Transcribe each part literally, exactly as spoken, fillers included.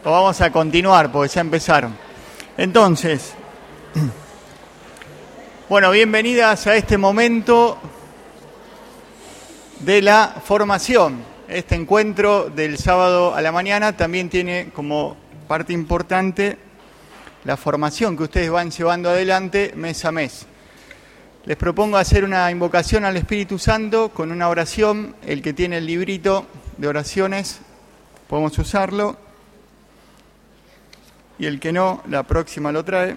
O vamos a continuar, porque ya empezaron. Entonces, bueno, bienvenidas a este momento de la formación. Este encuentro del sábado a la mañana también tiene como parte importante la formación que ustedes van llevando adelante mes a mes. Les propongo hacer una invocación al Espíritu Santo con una oración. El que tiene el librito de oraciones, podemos usarlo. Y el que no, la próxima lo trae.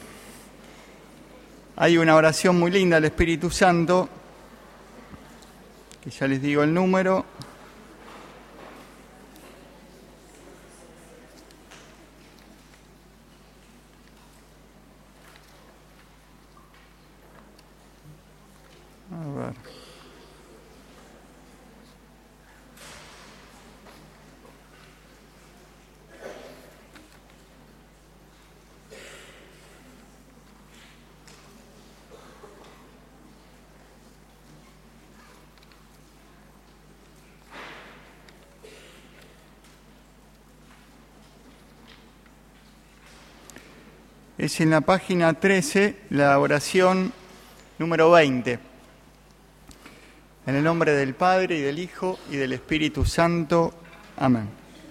Hay una oración muy linda al Espíritu Santo, que ya les digo el número. A ver. Es en la página trece, la oración número veinte. En el nombre del Padre, y del Hijo, y del Espíritu Santo. Amén.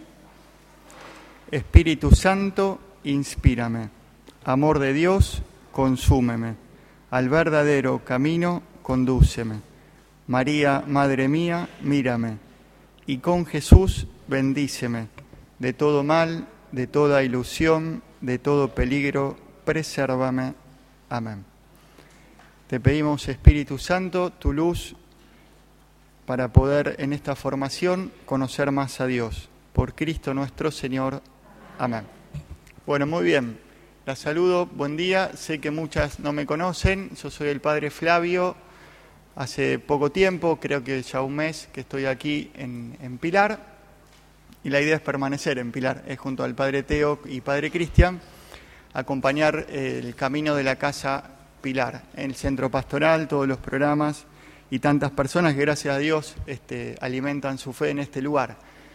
Espíritu Santo, inspírame. Amor de Dios, consúmeme. Al verdadero camino, condúceme. María, Madre mía, mírame. Y con Jesús, bendíceme. De todo mal, de toda ilusión, de todo peligro, presérvame. Amén. Te pedimos, Espíritu Santo, tu luz para poder en esta formación conocer más a Dios. Por Cristo nuestro Señor. Amén. Bueno, muy bien. Las saludo, buen día. Sé que muchas no me conocen. Yo soy el Padre Flavio. Hace poco tiempo, creo que ya un mes, que estoy aquí en, en Pilar. Y la idea es permanecer en Pilar, es junto al Padre Teo y Padre Cristian, acompañar eh, el camino de la Casa Pilar, en el centro pastoral, todos los programas y tantas personas que gracias a Dios este, alimentan su fe en este lugar.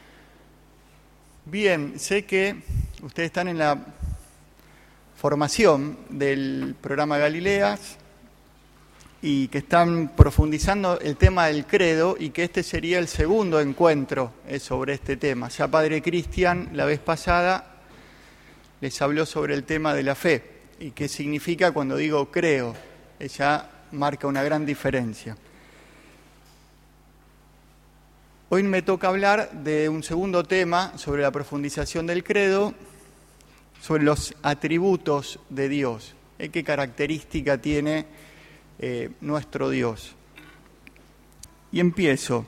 Bien, sé que ustedes están en la formación del programa Galileas y que están profundizando el tema del credo y que este sería el segundo encuentro sobre este tema. Ya Padre Cristian la vez pasada les habló sobre el tema de la fe y qué significa cuando digo creo. Ella marca una gran diferencia. Hoy me toca hablar de un segundo tema sobre la profundización del credo, sobre los atributos de Dios. ¿Qué característica tiene Eh, nuestro Dios? Y empiezo.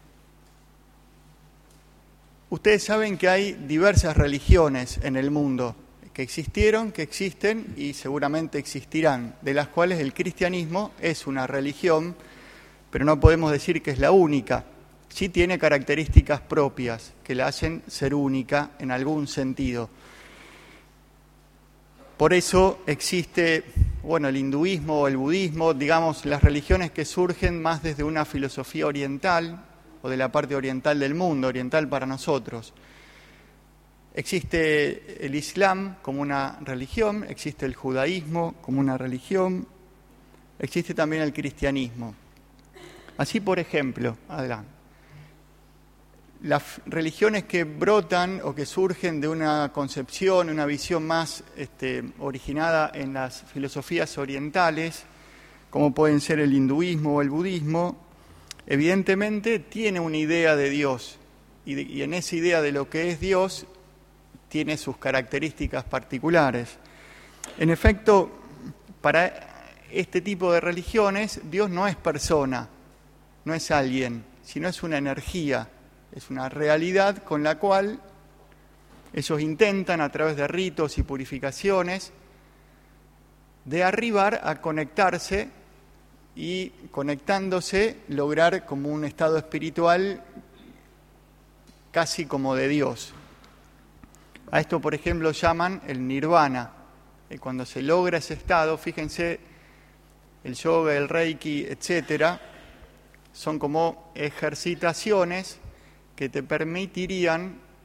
Ustedes saben que hay diversas religiones en el mundo, que existieron, que existen y seguramente existirán, de las cuales el cristianismo es una religión, pero no podemos decir que es la única. Sí tiene características propias que la hacen ser única en algún sentido. Por eso existe, bueno, el hinduismo o el budismo, digamos, las religiones que surgen más desde una filosofía oriental o de la parte oriental del mundo, oriental para nosotros. Existe el Islam como una religión, existe el judaísmo como una religión, existe también el cristianismo. Así, por ejemplo, adelante. Las religiones que brotan o que surgen de una concepción, una visión más este, originada en las filosofías orientales, como pueden ser el hinduismo o el budismo, evidentemente tiene una idea de Dios y, de, y en esa idea de lo que es Dios tiene sus características particulares. En efecto, para este tipo de religiones, Dios no es persona, no es alguien, sino es una energía. Es una realidad con la cual ellos intentan, a través de ritos y purificaciones, de arribar a conectarse y, conectándose, lograr como un estado espiritual casi como de Dios. A esto, por ejemplo, llaman el nirvana. Y cuando se logra ese estado, fíjense, el yoga, el reiki, etcétera, son como ejercitaciones que te permitirían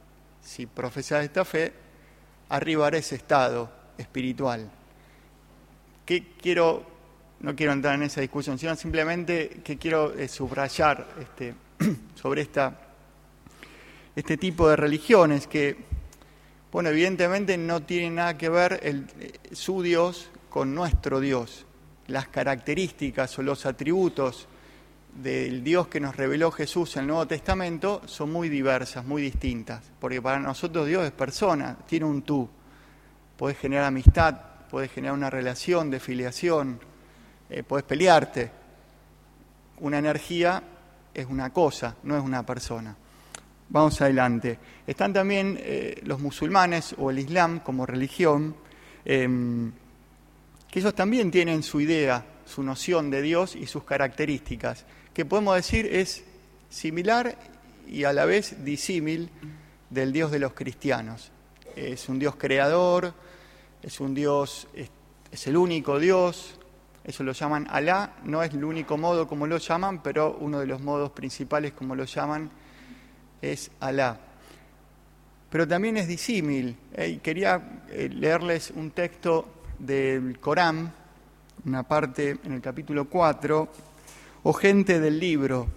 si profesás esta fe, arribar a ese estado espiritual. ¿Qué quiero? No quiero entrar en esa discusión, sino simplemente que quiero eh, subrayar este, sobre esta, este tipo de religiones que, bueno, evidentemente no tienen nada que ver el, su Dios con nuestro Dios. Las características o los atributos del Dios que nos reveló Jesús en el Nuevo Testamento son muy diversas, muy distintas, porque para nosotros Dios es persona, tiene un tú, puede generar amistad, puede generar una relación de filiación, eh, puedes pelearte. Una energía es una cosa, no es una persona. Vamos adelante. Están también eh, los musulmanes o el Islam como religión, eh, que ellos también tienen su idea, su noción de Dios y sus características, que podemos decir es similar y a la vez disímil del Dios de los cristianos. Es un Dios creador, es un Dios, es, es el único Dios, eso lo llaman Alá, no es el único modo como lo llaman, pero uno de los modos principales como lo llaman es Alá. Pero también es disímil. Eh, quería eh, leerles un texto del Corán, una parte en el capítulo cuatro. Oh gente del libro,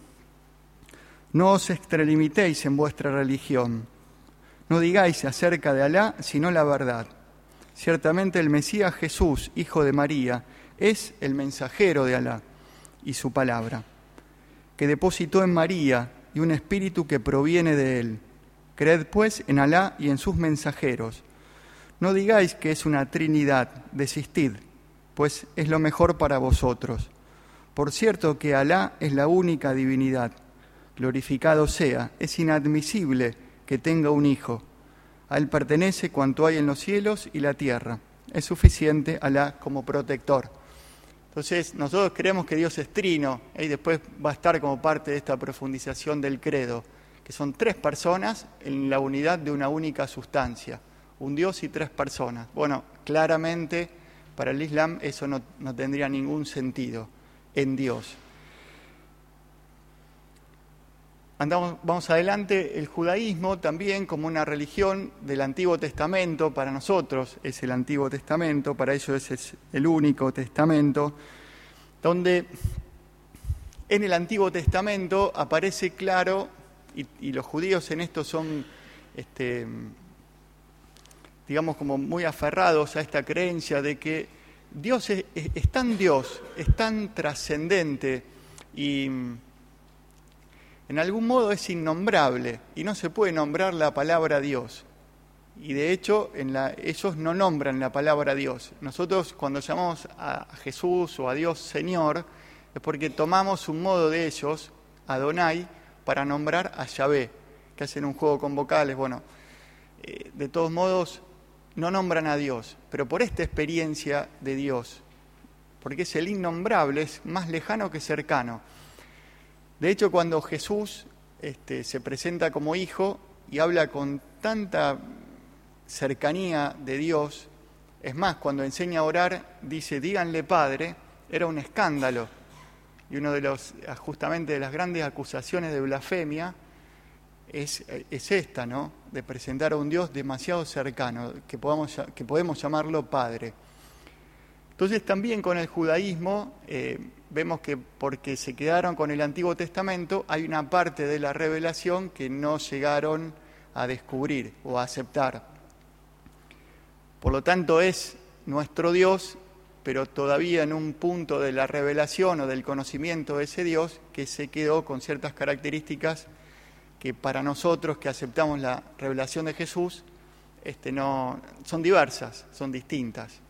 no os extralimitéis en vuestra religión, no digáis acerca de Alá sino la verdad. Ciertamente el Mesías Jesús, hijo de María, es el mensajero de Alá y su palabra, que depositó en María y un espíritu que proviene de él. Creed pues en Alá y en sus mensajeros. No digáis que es una trinidad, desistid, pues es lo mejor para vosotros. Por cierto que Alá es la única divinidad. Glorificado sea, es inadmisible que tenga un hijo. A él pertenece cuanto hay en los cielos y la tierra. Es suficiente Alá como protector. Entonces, nosotros creemos que Dios es trino, ¿eh? Y después va a estar como parte de esta profundización del credo, que son tres personas en la unidad de una única sustancia, un Dios y tres personas. Bueno, claramente para el Islam eso no, no tendría ningún sentido en Dios. Andamos, vamos adelante, el judaísmo también como una religión del Antiguo Testamento, para nosotros es el Antiguo Testamento, para ellos es el único testamento, donde en el Antiguo Testamento aparece claro, y, y los judíos en esto son, este, digamos, como muy aferrados a esta creencia de que Dios es, es, es tan Dios, es tan trascendente y en algún modo es innombrable y no se puede nombrar la palabra Dios. Y de hecho, en la, ellos no nombran la palabra Dios. Nosotros cuando llamamos a Jesús o a Dios Señor, es porque tomamos un modo de ellos, Adonai, para nombrar a Yahvé, que hacen un juego con vocales. Bueno, eh, de todos modos, no nombran a Dios, pero por esta experiencia de Dios, porque es el innombrable, es más lejano que cercano. De hecho, cuando Jesús este, se presenta como hijo y habla con tanta cercanía de Dios, es más, cuando enseña a orar, dice, díganle Padre, era un escándalo. Y uno de los, justamente de las grandes acusaciones de blasfemia es, es esta, ¿no? De presentar a un Dios demasiado cercano, que, podamos, que podemos llamarlo Padre. Entonces también con el judaísmo eh, vemos que porque se quedaron con el Antiguo Testamento hay una parte de la revelación que no llegaron a descubrir o a aceptar. Por lo tanto es nuestro Dios, pero todavía en un punto de la revelación o del conocimiento de ese Dios que se quedó con ciertas características que para nosotros que aceptamos la revelación de Jesús este, no, son diversas, son distintas.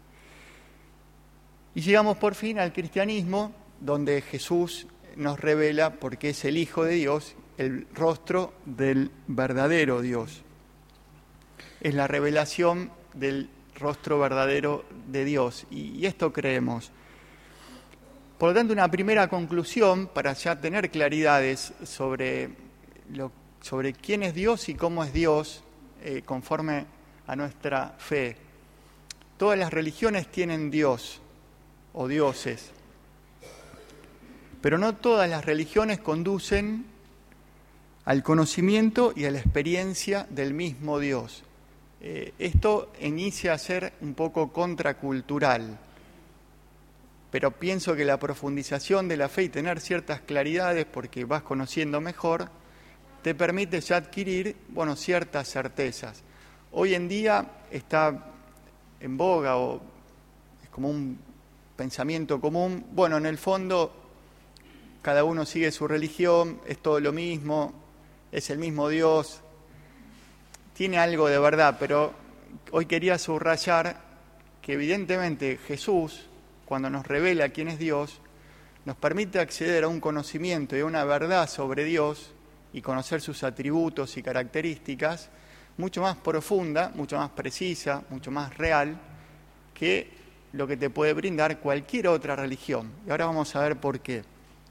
Y llegamos por fin al cristianismo, donde Jesús nos revela, porque es el Hijo de Dios, el rostro del verdadero Dios. Es la revelación del rostro verdadero de Dios, y, y esto creemos. Por lo tanto, una primera conclusión, para ya tener claridades sobre, lo, sobre quién es Dios y cómo es Dios, eh, conforme a nuestra fe. Todas las religiones tienen Dios o dioses, pero no todas las religiones conducen al conocimiento y a la experiencia del mismo Dios. Eh, esto inicia a ser un poco contracultural, pero pienso que la profundización de la fe y tener ciertas claridades, porque vas conociendo mejor, te permite ya adquirir, bueno, ciertas certezas. Hoy en día está en boga o es como un pensamiento común, bueno, en el fondo cada uno sigue su religión, es todo lo mismo, es el mismo Dios, tiene algo de verdad, pero hoy quería subrayar que evidentemente Jesús, cuando nos revela quién es Dios, nos permite acceder a un conocimiento y a una verdad sobre Dios y conocer sus atributos y características mucho más profunda, mucho más precisa, mucho más real que lo que te puede brindar cualquier otra religión. Y ahora vamos a ver por qué.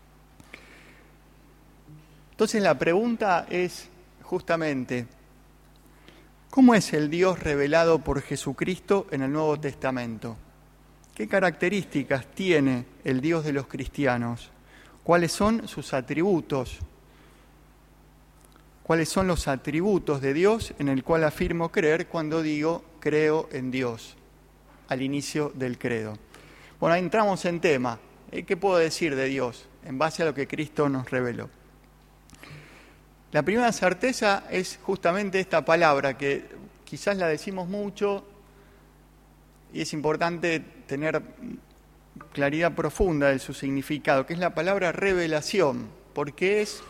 Entonces la pregunta es justamente, ¿cómo es el Dios revelado por Jesucristo en el Nuevo Testamento? ¿Qué características tiene el Dios de los cristianos? ¿Cuáles son sus atributos? ¿Cuáles son los atributos de Dios en el cual afirmo creer cuando digo creo en Dios al inicio del credo? Bueno, ahí entramos en tema. ¿Qué puedo decir de Dios en base a lo que Cristo nos reveló? La primera certeza es justamente esta palabra que quizás la decimos mucho y es importante tener claridad profunda de su significado, que es la palabra revelación, porque es,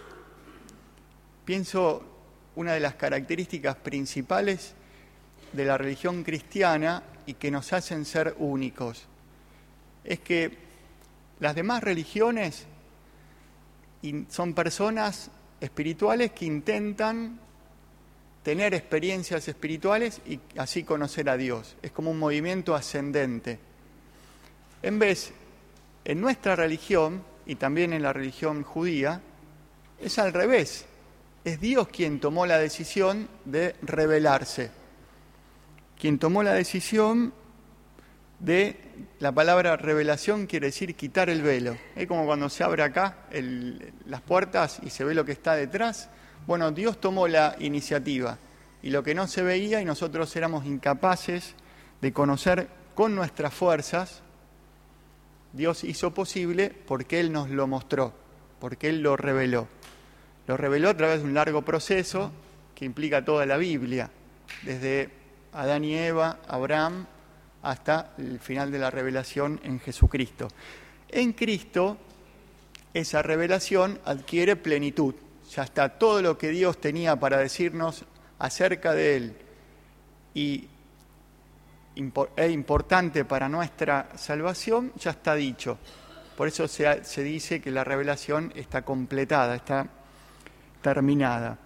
pienso, una de las características principales de la religión cristiana y que nos hacen ser únicos. Es que las demás religiones son personas espirituales que intentan tener experiencias espirituales y así conocer a Dios. Es como un movimiento ascendente. En vez, en nuestra religión, y también en la religión judía, es al revés. Es Dios quien tomó la decisión de revelarse. Quien tomó la decisión de, la palabra revelación quiere decir quitar el velo. Es como cuando se abre acá el, las puertas y se ve lo que está detrás. Bueno, Dios tomó la iniciativa y lo que no se veía y nosotros éramos incapaces de conocer con nuestras fuerzas, Dios hizo posible porque Él nos lo mostró, porque Él lo reveló. Lo reveló a través de un largo proceso que implica toda la Biblia, desde Adán y Eva, Abraham, hasta el final de la revelación en Jesucristo. En Cristo, esa revelación adquiere plenitud. Ya está todo lo que Dios tenía para decirnos acerca de Él y es importante para nuestra salvación, ya está dicho. Por eso se, se dice que la revelación está completada, está terminada.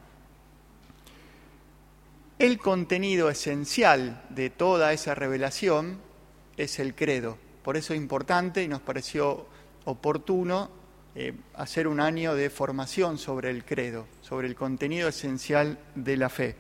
El contenido esencial de toda esa revelación es el credo. Por eso es importante y nos pareció oportuno eh, hacer un año de formación sobre el credo, sobre el contenido esencial de la fe.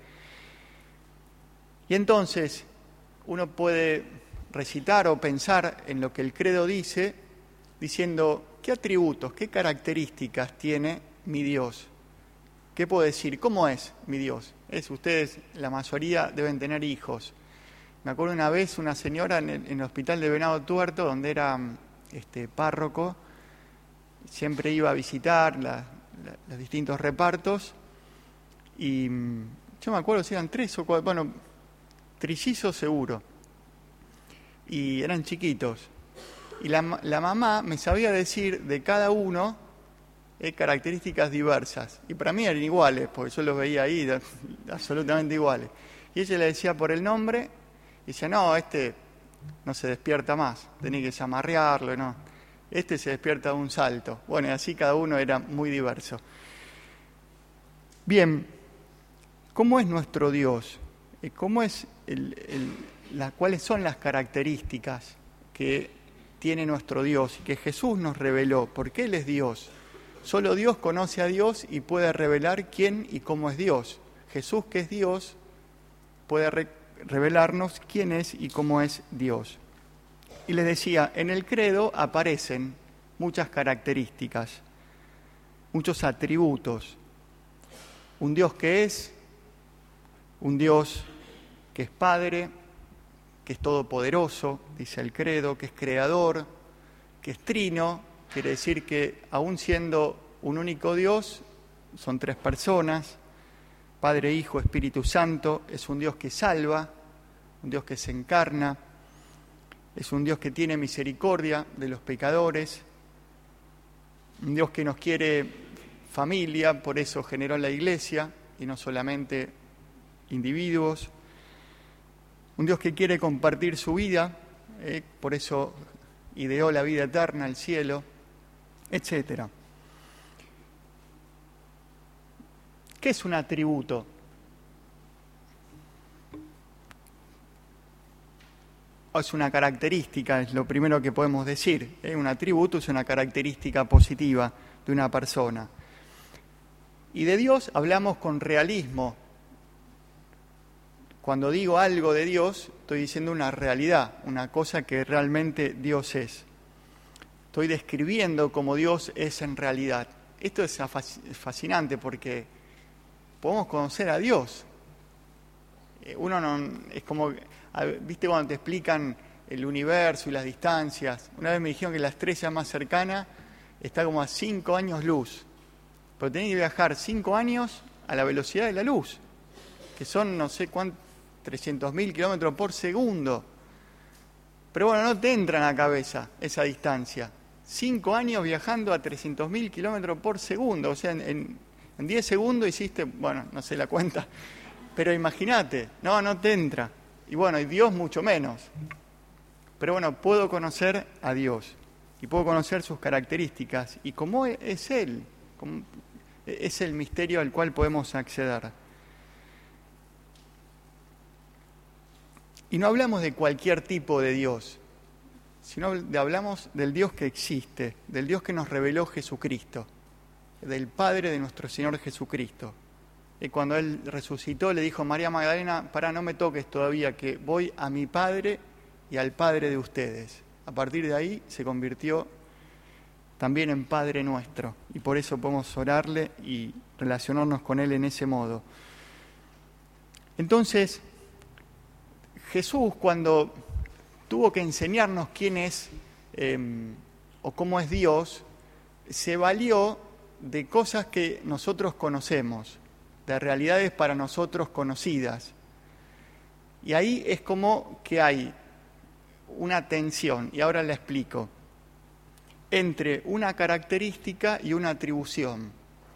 Y entonces uno puede recitar o pensar en lo que el credo dice, diciendo qué atributos, qué características tiene mi Dios. ¿Qué puedo decir? ¿Cómo es mi Dios? Es, ustedes, la mayoría, deben tener hijos. Me acuerdo una vez una señora en el, en el hospital de Venado Tuerto, donde era este, párroco, siempre iba a visitar la, la, los distintos repartos, y yo me acuerdo si eran tres o cuatro, bueno, trillizos seguro, y eran chiquitos. Y la, la mamá me sabía decir de cada uno eh, características diversas. Y para mí eran iguales, porque yo los veía ahí, de, absolutamente iguales. Y ella le decía por el nombre, y decía, no, este no se despierta más, tenía que zamarrearlo, no. Este se despierta de un salto. Bueno, y así cada uno era muy diverso. Bien, ¿cómo es nuestro Dios? ¿Cómo es el, el, la, ¿Cuáles son las características que tiene nuestro Dios y que Jesús nos reveló? Porque Él es Dios. Solo Dios conoce a Dios y puede revelar quién y cómo es Dios. Jesús, que es Dios, puede re- revelarnos quién es y cómo es Dios. Y les decía, en el credo aparecen muchas características, muchos atributos. un Dios que es, un Dios que es Padre, que es todopoderoso, dice el credo, que es creador, que es trino, quiere decir que aún siendo un único Dios, son tres personas, Padre, Hijo, Espíritu Santo, es un Dios que salva, un Dios que se encarna, es un Dios que tiene misericordia de los pecadores, un Dios que nos quiere familia, por eso generó la Iglesia y no solamente individuos, un Dios que quiere compartir su vida, eh, por eso ideó la vida eterna, el cielo, etcétera. ¿Qué es un atributo? O es una característica, es lo primero que podemos decir. ¿eh? Un atributo es una característica positiva de una persona. Y de Dios hablamos con realismo. Cuando digo algo de Dios, estoy diciendo una realidad, una cosa que realmente Dios es. Estoy describiendo cómo Dios es en realidad. Esto es fascinante porque podemos conocer a Dios. Uno no, es como, ¿viste cuando te explican el universo y las distancias? Una vez me dijeron que la estrella más cercana está como a cinco años luz. Pero tenés que viajar cinco años a la velocidad de la luz, que son no sé cuántos, trescientos mil kilómetros por segundo. Pero bueno, no te entra en la cabeza esa distancia. Cinco años viajando a trescientos mil kilómetros por segundo. O sea, en, en, en diez segundos hiciste, bueno, no sé la cuenta. Pero imagínate, no, no te entra. Y bueno, y Dios mucho menos. Pero bueno, puedo conocer a Dios. Y puedo conocer sus características. Y cómo es Él. Cómo, es el misterio al cual podemos acceder. Y no hablamos de cualquier tipo de Dios, sino de, hablamos del Dios que existe, del Dios que nos reveló Jesucristo, del Padre de nuestro Señor Jesucristo. Y cuando Él resucitó le dijo a María Magdalena, pará, no me toques todavía, que voy a mi Padre y al Padre de ustedes. A partir de ahí se convirtió también en Padre nuestro, y por eso podemos orarle y relacionarnos con Él en ese modo. Entonces, Jesús, cuando tuvo que enseñarnos quién es eh, o cómo es Dios, se valió de cosas que nosotros conocemos, de realidades para nosotros conocidas. Y ahí es como que hay una tensión, y ahora la explico, entre una característica y una atribución.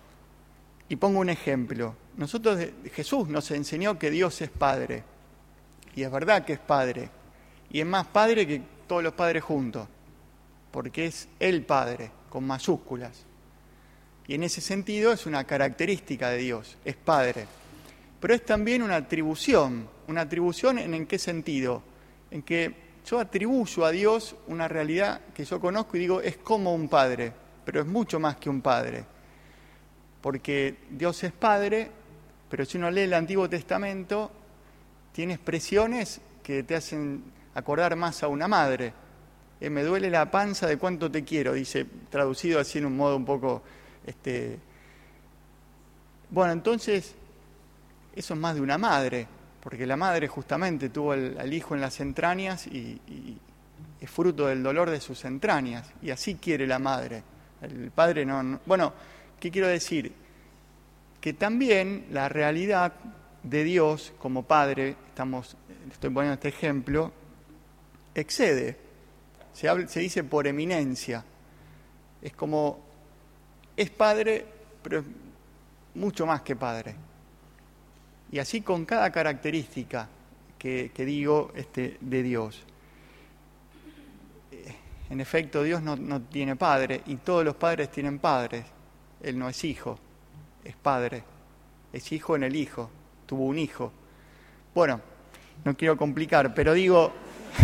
Y pongo un ejemplo. Nosotros, Jesús nos enseñó que Dios es Padre. Y es verdad que es Padre, y es más Padre que todos los padres juntos, porque es el Padre, con mayúsculas. Y en ese sentido es una característica de Dios, es Padre. Pero es también una atribución. ¿Una atribución en, en qué sentido? En que yo atribuyo a Dios una realidad que yo conozco y digo, es como un Padre, pero es mucho más que un Padre. Porque Dios es Padre, pero si uno lee el Antiguo Testamento, tiene expresiones que te hacen acordar más a una madre. Eh, me duele la panza de cuánto te quiero, dice, traducido así en un modo un poco... Este... Bueno, entonces, eso es más de una madre, porque la madre justamente tuvo al, al hijo en las entrañas y, y es fruto del dolor de sus entrañas, y así quiere la madre. El padre no... no... Bueno, ¿qué quiero decir? Que también la realidad de Dios como Padre, estamos, estoy poniendo este ejemplo, excede, se, habla, se dice por eminencia, es como, es Padre, pero es mucho más que Padre. Y así con cada característica que, que digo este, de Dios. En efecto, Dios no, no tiene padre, y todos los padres tienen padres. Él no es hijo, es Padre, es hijo en el Hijo. Tuvo un hijo. Bueno, no quiero complicar, pero digo,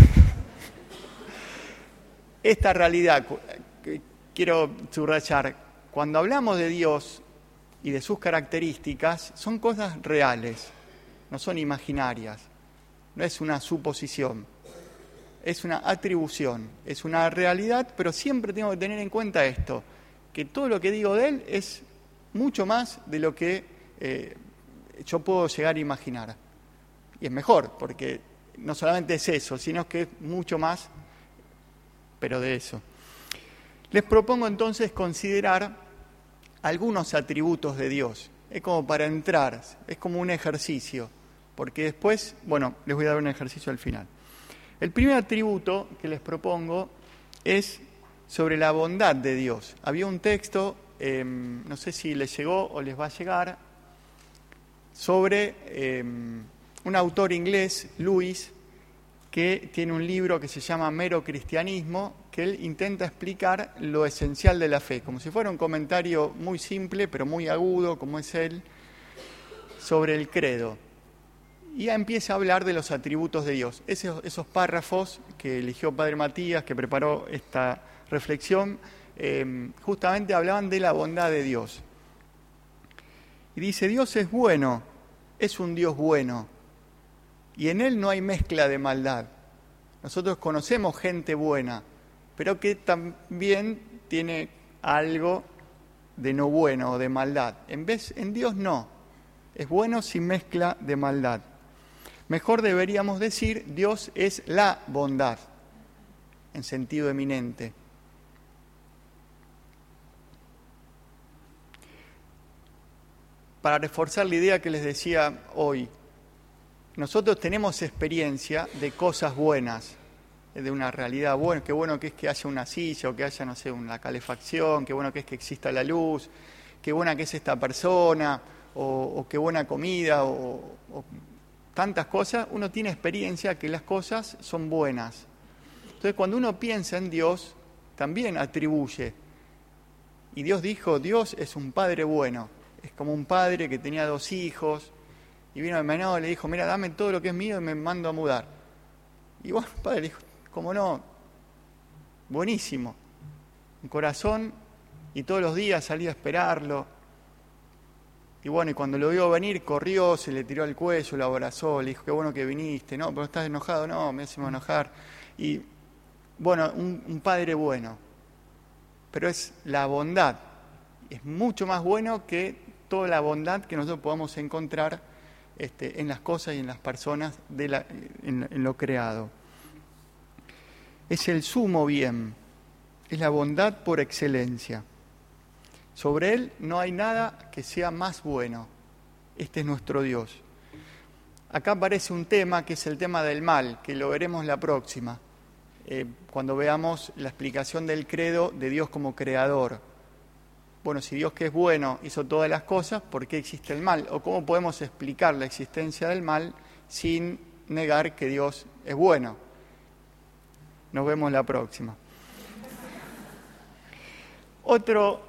esta realidad, quiero subrayar, cuando hablamos de Dios y de sus características, son cosas reales, no son imaginarias, no es una suposición, es una atribución, es una realidad, pero siempre tengo que tener en cuenta esto, que todo lo que digo de Él es mucho más de lo que eh, yo puedo llegar a imaginar. Y es mejor, porque no solamente es eso, sino que es mucho más, pero de eso. Les propongo entonces considerar algunos atributos de Dios. Es como para entrar, es como un ejercicio, porque después, bueno, les voy a dar un ejercicio al final. El primer atributo que les propongo es sobre la bondad de Dios. Había un texto, eh, no sé si les llegó o les va a llegar, sobre eh, un autor inglés, Lewis, que tiene un libro que se llama Mero Cristianismo, que él intenta explicar lo esencial de la fe, como si fuera un comentario muy simple, pero muy agudo, como es él, sobre el credo. Y ya empieza a hablar de los atributos de Dios. Esos, esos párrafos que eligió Padre Matías, que preparó esta reflexión, eh, justamente hablaban de la bondad de Dios. Y dice, Dios es bueno, es un Dios bueno, y en Él no hay mezcla de maldad. Nosotros conocemos gente buena, pero que también tiene algo de no bueno o de maldad. En vez, en Dios no, es bueno sin mezcla de maldad. Mejor deberíamos decir, Dios es la bondad, en sentido eminente. Para reforzar la idea que les decía hoy, nosotros tenemos experiencia de cosas buenas, de una realidad buena, qué bueno que es que haya una silla o que haya, no sé, una calefacción, qué bueno que es que exista la luz, qué buena que es esta persona, o, o qué buena comida, o, o tantas cosas. Uno tiene experiencia que las cosas son buenas. Entonces, cuando uno piensa en Dios, también atribuye. Y Dios dijo, Dios es un padre bueno. Es como un padre que tenía dos hijos, y vino el menor y le dijo, mira, dame todo lo que es mío y me mando a mudar. Y bueno, el padre le dijo, ¿cómo no? Buenísimo. Un corazón, y todos los días salía a esperarlo. Y bueno, y cuando lo vio venir, corrió, se le tiró al cuello, lo abrazó, le dijo, qué bueno que viniste. No, pero estás enojado, no, me hace enojar. Y bueno, un, un padre bueno. Pero es la bondad. Es mucho más bueno que toda la bondad que nosotros podamos encontrar este, en las cosas y en las personas, de la, en, en lo creado. Es el sumo bien, es la bondad por excelencia. Sobre Él no hay nada que sea más bueno. Este es nuestro Dios. Acá aparece un tema que es el tema del mal, que lo veremos la próxima, eh, cuando veamos la explicación del credo de Dios como creador. Bueno, si Dios que es bueno hizo todas las cosas, ¿por qué existe el mal? ¿O cómo podemos explicar la existencia del mal sin negar que Dios es bueno? Nos vemos la próxima. Otro,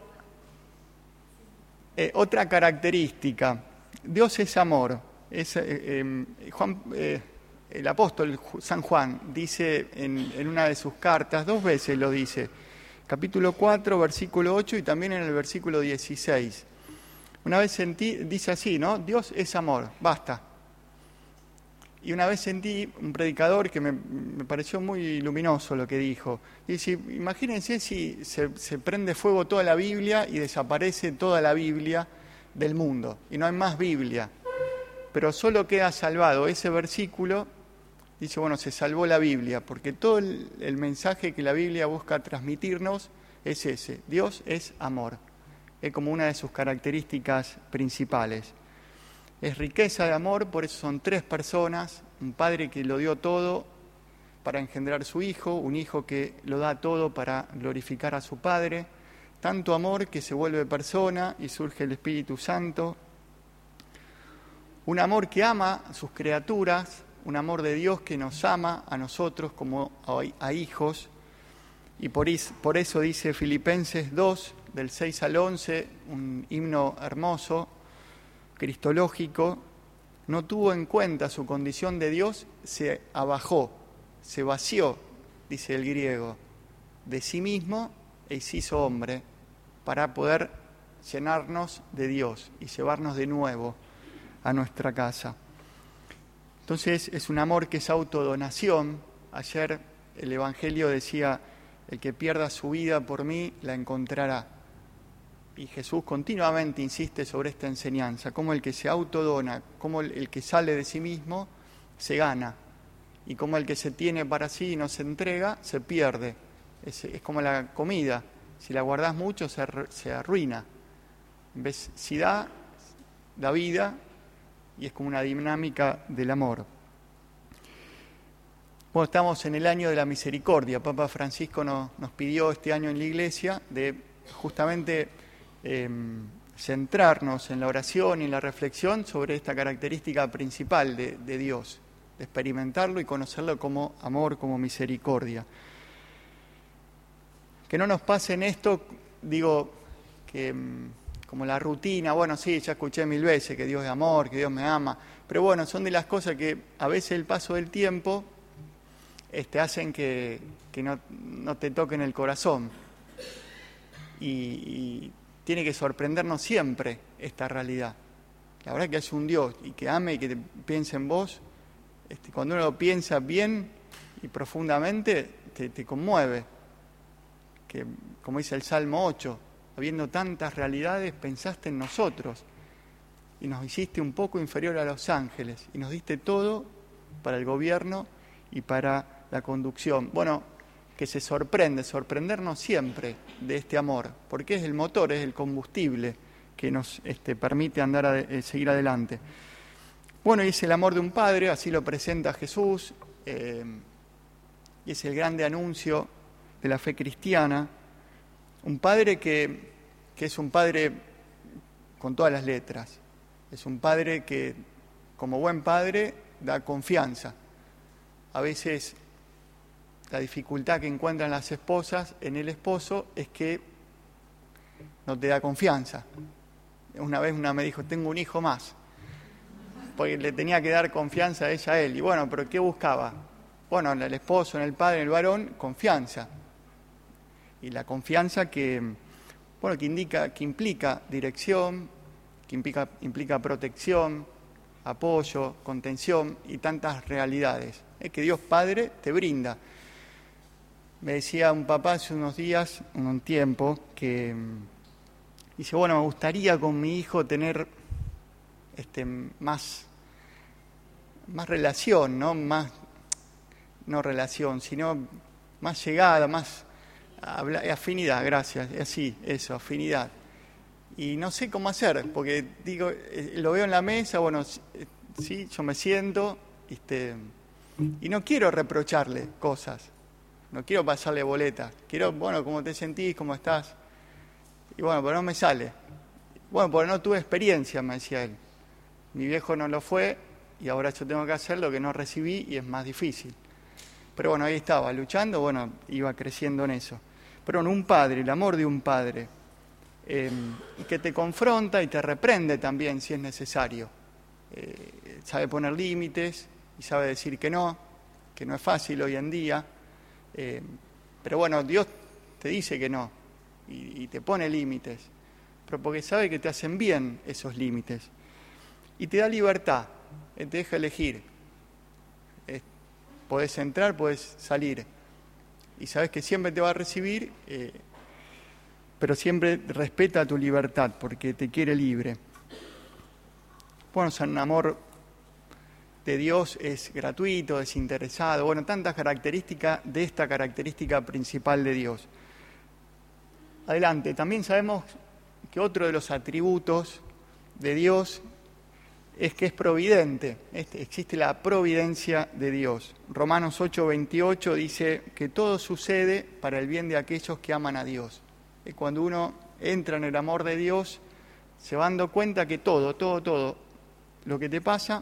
eh, otra característica, Dios es amor. Es, eh, eh, Juan, eh, el apóstol San Juan dice en, en una de sus cartas, dos veces lo dice, capítulo cuatro, versículo ocho y también en el versículo dieciséis. Una vez sentí, dice así, ¿no? Dios es amor, basta. Y una vez sentí un predicador que me, me pareció muy luminoso lo que dijo. Dice, imagínense si se, se prende fuego toda la Biblia y desaparece toda la Biblia del mundo. Y no hay más Biblia. Pero solo queda salvado ese versículo. Dice, bueno, se salvó la Biblia, porque todo el, el mensaje que la Biblia busca transmitirnos es ese. Dios es amor. Es como una de sus características principales. Es riqueza de amor, por eso son tres personas, un padre que lo dio todo para engendrar su hijo, un hijo que lo da todo para glorificar a su padre, tanto amor que se vuelve persona y surge el Espíritu Santo, un amor que ama a sus criaturas, un amor de Dios que nos ama a nosotros como a, a hijos, y por, is, por eso dice Filipenses dos, del seis al once, un himno hermoso, cristológico, no tuvo en cuenta su condición de Dios, se abajó, se vació, dice el griego, de sí mismo e se hizo hombre para poder llenarnos de Dios y llevarnos de nuevo a nuestra casa. Entonces es un amor que es autodonación. Ayer el Evangelio decía, el que pierda su vida por mí la encontrará. y Jesús continuamente insiste sobre esta enseñanza, cómo el que se autodona, cómo el, el que sale de sí mismo se gana, y cómo el que se tiene para sí y no se entrega, se pierde. Es, es como la comida, si la guardás mucho se, se arruina. En vez, si da, da vida, y es como una dinámica del amor. Bueno, estamos en el año de la misericordia. Papa Francisco nos, nos pidió este año en la Iglesia de justamente eh, centrarnos en la oración y en la reflexión sobre esta característica principal de, de Dios, de experimentarlo y conocerlo como amor, como misericordia. Que no nos pase en esto, digo, que como la rutina, bueno, sí, ya escuché mil veces que Dios es amor, que Dios me ama, pero bueno, son de las cosas que a veces el paso del tiempo este, hacen que, que no, no te toquen el corazón. Y, y tiene que sorprendernos siempre esta realidad. La verdad que es un Dios y que ame y que te piense en vos, este, cuando uno lo piensa bien y profundamente, te, te conmueve. Que, como dice el Salmo ocho, habiendo tantas realidades, pensaste en nosotros y nos hiciste un poco inferior a los ángeles y nos diste todo para el gobierno y para la conducción. Bueno, que se sorprende, sorprendernos siempre de este amor, porque es el motor, es el combustible que nos este, permite andar a, eh, seguir adelante. Bueno, y es el amor de un padre, así lo presenta Jesús, eh, y es el grande anuncio de la fe cristiana. Un padre que, que es un padre con todas las letras, es un padre que, como buen padre, da confianza. A veces la dificultad que encuentran las esposas en el esposo es que no te da confianza. Una vez una me dijo, tengo un hijo más, porque le tenía que dar confianza a ella a él. Y bueno, ¿pero qué buscaba? Bueno, en el esposo, en el padre, en el varón, confianza. Y la confianza que, bueno, que indica, que implica dirección, que implica, implica protección, apoyo, contención y tantas realidades. Es que Dios Padre te brinda. Me decía un papá hace unos días, un tiempo, que dice, bueno, me gustaría con mi hijo tener este, más, más relación, ¿no? Más, no relación, sino más llegada, más afinidad, gracias, así, eso, afinidad. Y no sé cómo hacer, porque digo, lo veo en la mesa, bueno, sí, yo me siento, este, y no quiero reprocharle cosas, no quiero pasarle boletas, quiero, bueno, ¿cómo te sentís? ¿Cómo estás? Y bueno, pero no me sale. Bueno, porque no tuve experiencia, me decía él. Mi viejo no lo fue y ahora yo tengo que hacer lo que no recibí y es más difícil. Pero bueno, ahí estaba, luchando, bueno, iba creciendo en eso. Pero bueno, un padre, el amor de un padre, eh, que te confronta y te reprende también si es necesario. Eh, sabe poner límites y sabe decir que no, que no es fácil hoy en día. Eh, pero bueno, Dios te dice que no y, y te pone límites, pero porque sabe que te hacen bien esos límites. Y te da libertad, eh, te deja elegir. Eh, podés entrar, podés salir. Y sabes que siempre te va a recibir, eh, pero siempre respeta tu libertad porque te quiere libre. Bueno, es un amor de Dios, es gratuito, desinteresado, bueno, tantas características de esta característica principal de Dios. Adelante, también sabemos que otro de los atributos de Dios es que es providente, existe la providencia de Dios. Romanos ocho veintiocho dice que todo sucede para el bien de aquellos que aman a Dios. Y cuando uno entra en el amor de Dios, se va dando cuenta que todo, todo, todo lo que te pasa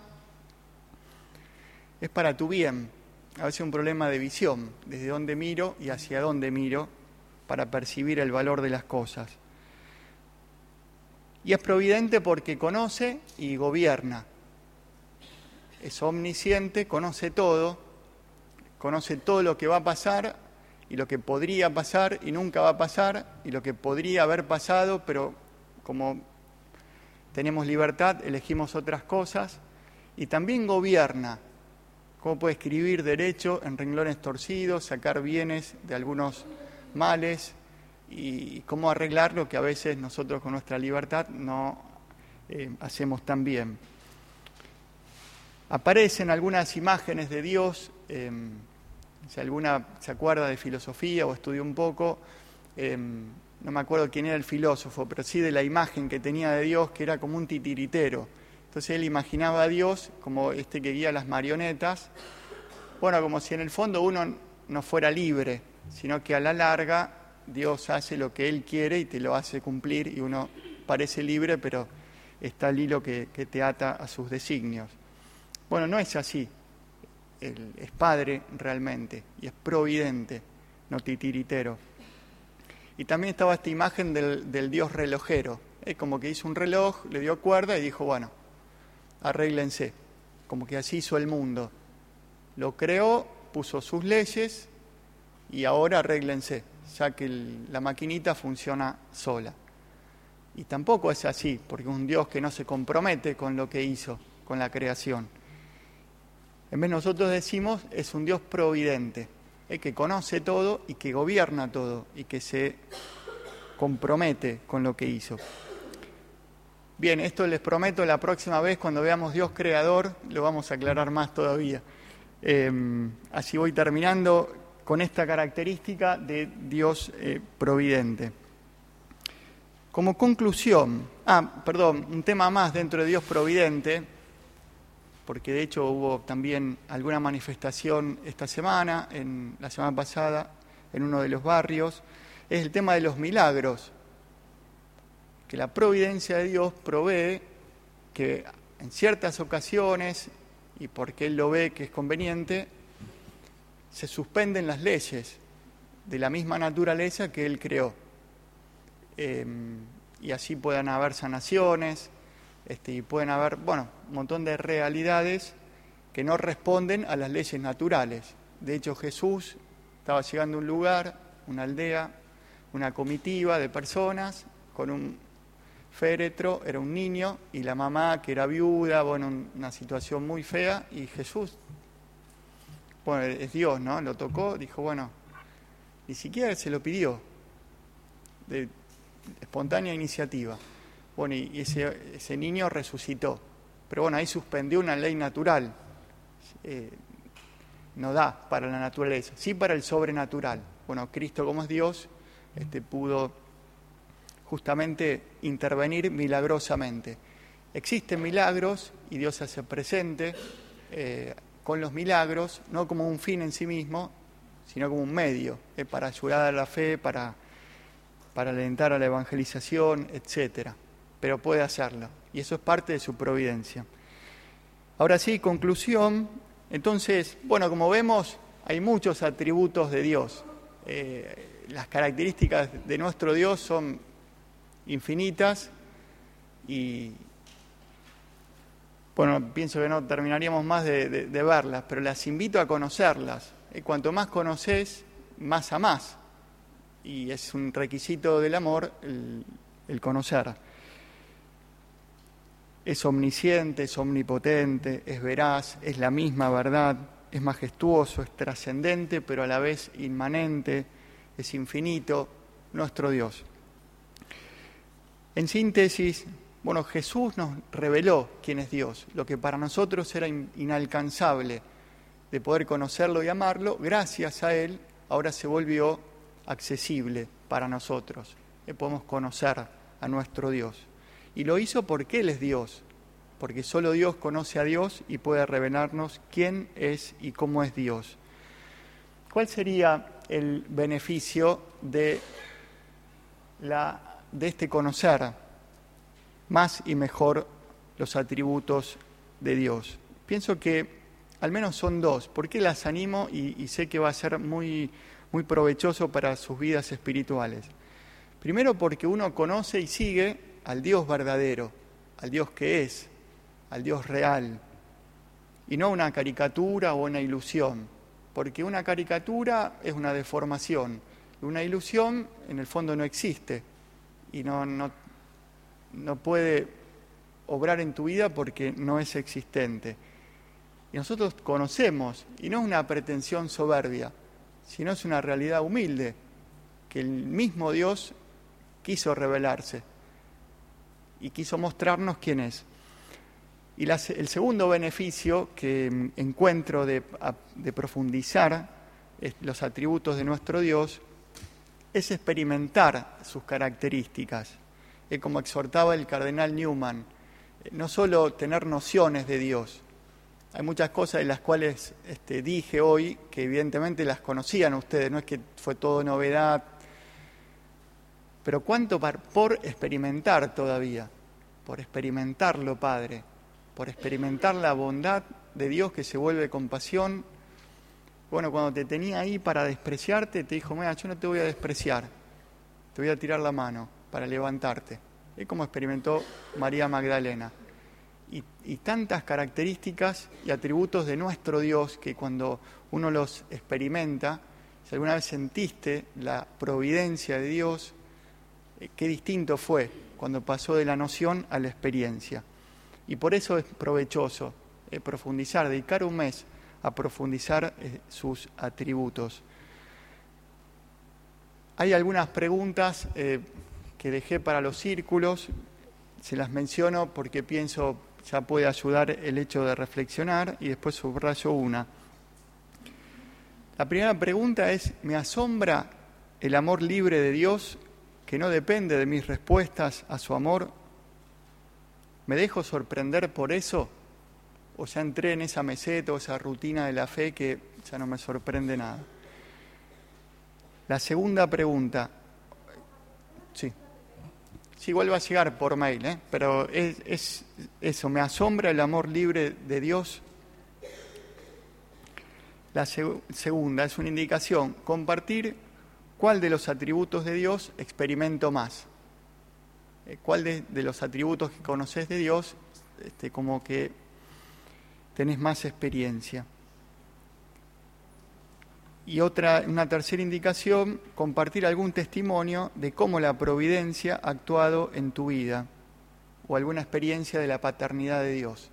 es para tu bien. A veces un problema de visión, desde dónde miro y hacia dónde miro para percibir el valor de las cosas. Y es providente porque conoce y gobierna. Es omnisciente, conoce todo, conoce todo lo que va a pasar y lo que podría pasar y nunca va a pasar y lo que podría haber pasado, pero como tenemos libertad, elegimos otras cosas. Y también gobierna. Cómo puede escribir derecho en renglones torcidos, sacar bienes de algunos males, y cómo arreglar lo que a veces nosotros con nuestra libertad no eh, hacemos tan bien. Aparecen algunas imágenes de Dios, eh, si alguna se acuerda de filosofía o estudió un poco, eh, no me acuerdo quién era el filósofo, pero sí de la imagen que tenía de Dios, que era como un titiritero. Entonces él imaginaba a Dios como este que guía las marionetas, bueno, como si en el fondo uno no fuera libre, sino que a la larga Dios hace lo que Él quiere y te lo hace cumplir, y uno parece libre, pero está el hilo que, que te ata a sus designios. Bueno, no es así. Él es Padre realmente y es providente, no titiritero. Y también estaba esta imagen del, del Dios relojero. Es como que hizo un reloj, le dio cuerda y dijo, bueno, arréglense. Como que así hizo el mundo. Lo creó, puso sus leyes y ahora arréglense, ya que el, la maquinita funciona sola. Y tampoco es así, porque es un Dios que no se compromete con lo que hizo, con la creación. En vez nosotros decimos, es un Dios providente, eh, que conoce todo y que gobierna todo y que se compromete con lo que hizo. Bien, esto les prometo, la próxima vez cuando veamos Dios creador, lo vamos a aclarar más todavía. Eh, así voy terminando con esta característica de Dios eh, providente. Como conclusión, ah, perdón, un tema más dentro de Dios providente, porque de hecho hubo también alguna manifestación esta semana, en la semana pasada, en uno de los barrios, es el tema de los milagros, que la providencia de Dios provee que en ciertas ocasiones, y porque Él lo ve que es conveniente, se suspenden las leyes de la misma naturaleza que Él creó. Eh, y así puedan haber sanaciones, este, y pueden haber, bueno, un montón de realidades que no responden a las leyes naturales. De hecho, Jesús estaba llegando a un lugar, una aldea, una comitiva de personas con un féretro, era un niño, y la mamá que era viuda, bueno, una situación muy fea, y Jesús, bueno, es Dios, ¿no? Lo tocó, dijo, bueno, ni siquiera se lo pidió, de espontánea iniciativa. Bueno, y ese, ese niño resucitó, pero bueno, ahí suspendió una ley natural, eh, no da para la naturaleza, sí para el sobrenatural. Bueno, Cristo como es Dios, este, pudo justamente intervenir milagrosamente. Existen milagros y Dios se hace presente eh, con los milagros, no como un fin en sí mismo, sino como un medio eh, para ayudar a la fe, para, para alentar a la evangelización, etcétera. Pero puede hacerlo, y eso es parte de su providencia. Ahora sí, conclusión. Entonces, bueno, como vemos, hay muchos atributos de Dios. Eh, las características de nuestro Dios son infinitas y, bueno, pienso que no terminaríamos más de, de, de verlas, pero las invito a conocerlas. Eh, cuanto más conoces, más amás. Y es un requisito del amor el, el conocer. Es omnisciente, es omnipotente, es veraz, es la misma verdad, es majestuoso, es trascendente, pero a la vez inmanente, es infinito, nuestro Dios. En síntesis, bueno, Jesús nos reveló quién es Dios, lo que para nosotros era inalcanzable de poder conocerlo y amarlo, gracias a Él ahora se volvió accesible para nosotros, que podemos conocer a nuestro Dios. Y lo hizo porque Él es Dios, porque solo Dios conoce a Dios y puede revelarnos quién es y cómo es Dios. ¿Cuál sería el beneficio de, la, de este conocer más y mejor los atributos de Dios? Pienso que al menos son dos. ¿Por qué las animo? Y, y sé que va a ser muy, muy provechoso para sus vidas espirituales. Primero porque uno conoce y sigue al Dios verdadero, al Dios que es, al Dios real, y no una caricatura o una ilusión, porque una caricatura es una deformación, y una ilusión en el fondo no existe, y no, no, no puede obrar en tu vida porque no es existente. Y nosotros conocemos, y no es una pretensión soberbia, sino es una realidad humilde, que el mismo Dios quiso revelarse y quiso mostrarnos quién es. Y la, el segundo beneficio que encuentro de, de profundizar los atributos de nuestro Dios es experimentar sus características. Es como exhortaba el cardenal Newman, no solo tener nociones de Dios. Hay muchas cosas de las cuales este, dije hoy que evidentemente las conocían ustedes, no es que fue todo novedad, pero cuánto par, por experimentar todavía, por experimentarlo, Padre, por experimentar la bondad de Dios que se vuelve compasión. Bueno, cuando te tenía ahí para despreciarte, te dijo, mira, yo no te voy a despreciar, te voy a tirar la mano para levantarte. Es como experimentó María Magdalena. Y, y tantas características y atributos de nuestro Dios que cuando uno los experimenta, si alguna vez sentiste la providencia de Dios, eh, qué distinto fue cuando pasó de la noción a la experiencia. Y por eso es provechoso eh, profundizar, dedicar un mes a profundizar eh, sus atributos. Hay algunas preguntas eh, que dejé para los círculos, se las menciono porque pienso ya puede ayudar el hecho de reflexionar y después subrayo una. La primera pregunta es, ¿me asombra el amor libre de Dios que no depende de mis respuestas a su amor? ¿Me dejo sorprender por eso? ¿O ya entré en esa meseta o esa rutina de la fe que ya no me sorprende nada? La segunda pregunta, sí. Sí, vuelve a llegar por mail, ¿eh? Pero es, es eso, ¿me asombra el amor libre de Dios? La seg- segunda es una indicación, compartir cuál de los atributos de Dios experimento más. Eh, ¿Cuál de, de los atributos que conoces de Dios, este, como que tenés más experiencia? Y otra, una tercera indicación, compartir algún testimonio de cómo la providencia ha actuado en tu vida o alguna experiencia de la paternidad de Dios.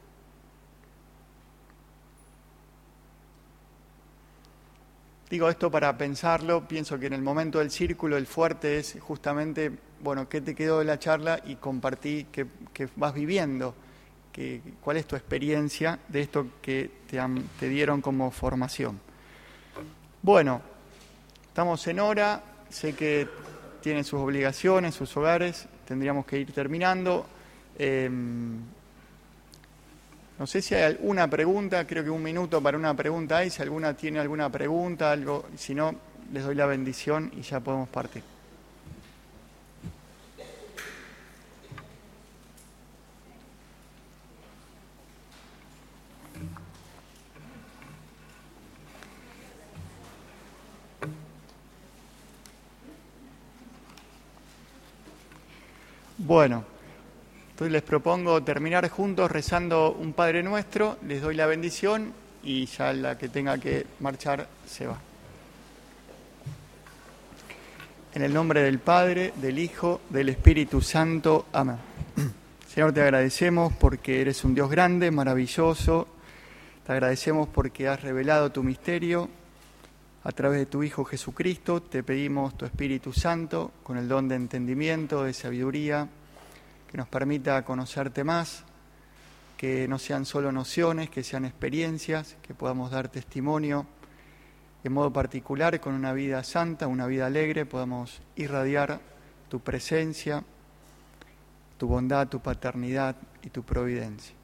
Digo esto para pensarlo, pienso que en el momento del círculo el fuerte es justamente, bueno, ¿qué te quedó de la charla? Y compartí qué, qué vas viviendo, qué, cuál es tu experiencia de esto que te, han, te dieron como formación. Bueno, estamos en hora, sé que tienen sus obligaciones, sus hogares, tendríamos que ir terminando. Eh, no sé si hay alguna pregunta, creo que un minuto para una pregunta hay, si alguna tiene alguna pregunta, algo, si no, les doy la bendición y ya podemos partir. Bueno, entonces les propongo terminar juntos rezando un Padre Nuestro, les doy la bendición y ya la que tenga que marchar se va. En el nombre del Padre, del Hijo, del Espíritu Santo. Amén. Señor, te agradecemos porque eres un Dios grande, maravilloso. Te agradecemos porque has revelado tu misterio a través de tu Hijo Jesucristo. Te pedimos tu Espíritu Santo con el don de entendimiento, de sabiduría, que nos permita conocerte más, que no sean solo nociones, que sean experiencias, que podamos dar testimonio de modo particular con una vida santa, una vida alegre, podamos irradiar tu presencia, tu bondad, tu paternidad y tu providencia.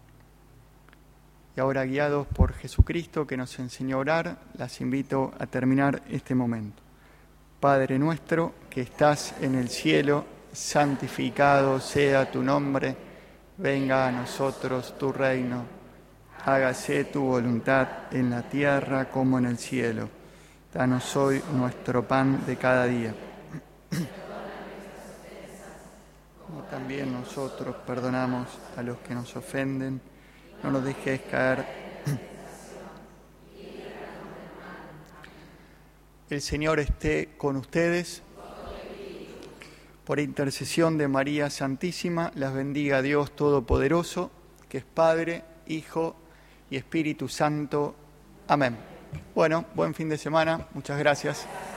Y ahora, guiados por Jesucristo, que nos enseñó a orar, las invito a terminar este momento. Padre nuestro, que estás en el cielo, santificado sea tu nombre, venga a nosotros tu reino, hágase tu voluntad en la tierra como en el cielo. Danos hoy nuestro pan de cada día. Como también nosotros perdonamos a los que nos ofenden. No nos dejes caer. El Señor esté con ustedes. Por intercesión de María Santísima, las bendiga Dios Todopoderoso, que es Padre, Hijo y Espíritu Santo. Amén. Bueno, buen fin de semana. Muchas gracias.